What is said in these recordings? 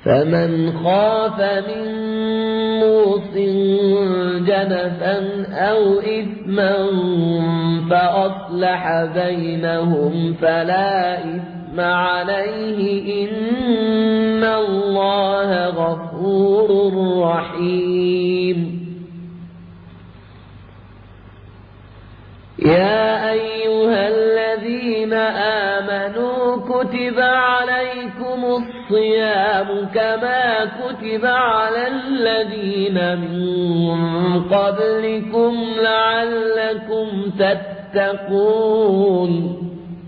فمن خاف من موص جنفا أو إثما فأصلح بينهم فلا إثم عليه إن الله غفور رحيم. يا أيها الذين آمنوا كتب عليكم الصيام كما كتب على الذين من قبلكم لعلكم تتقون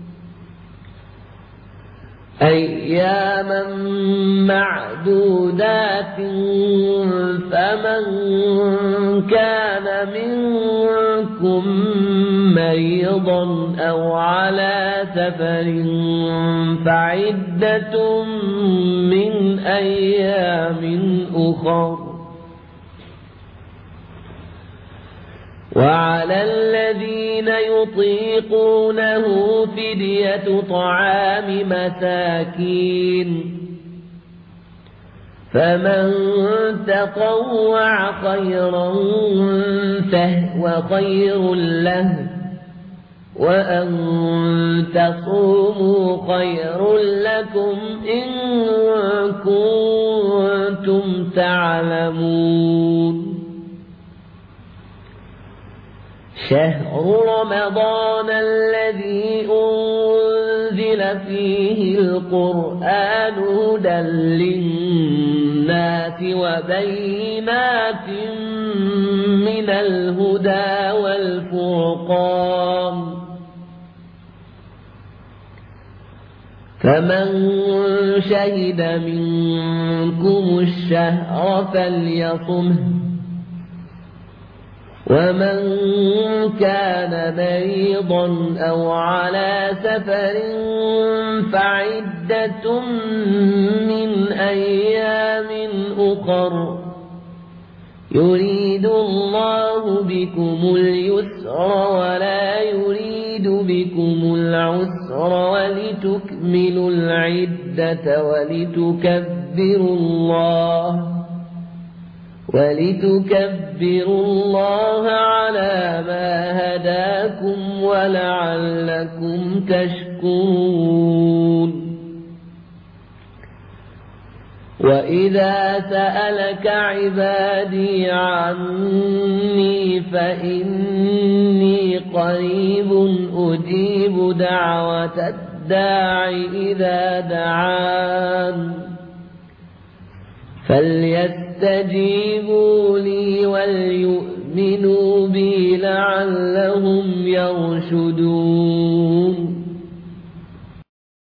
أياما معدودات فمن كان منكم مريضا أو على سفر فعدة من أيام أخر وعلى الذين يطيقونه فدية طعام مساكين فمن تطوع خيرا فهو خير له وأن تصوموا خير لكم إن كنتم تعلمون. شهر رمضان الذي أنزل فيه القرآن هدى للناس وبينات من الهدى والفرقان فمن شهد منكم الشهر فليصمه ومن كان مريضا أو على سفر فعدة من أيام أخر يريد الله بكم اليسر ولا يريد بكم العسر ولتكملوا العدة ولتكبروا الله على ما هداكم ولعلكم تشكرون. وإذا سألك عبادي عني فإني قريب أجيب دعوة الداع إذا دعان فليستجيبوا لي وليؤمنوا بي لعلهم يرشدون.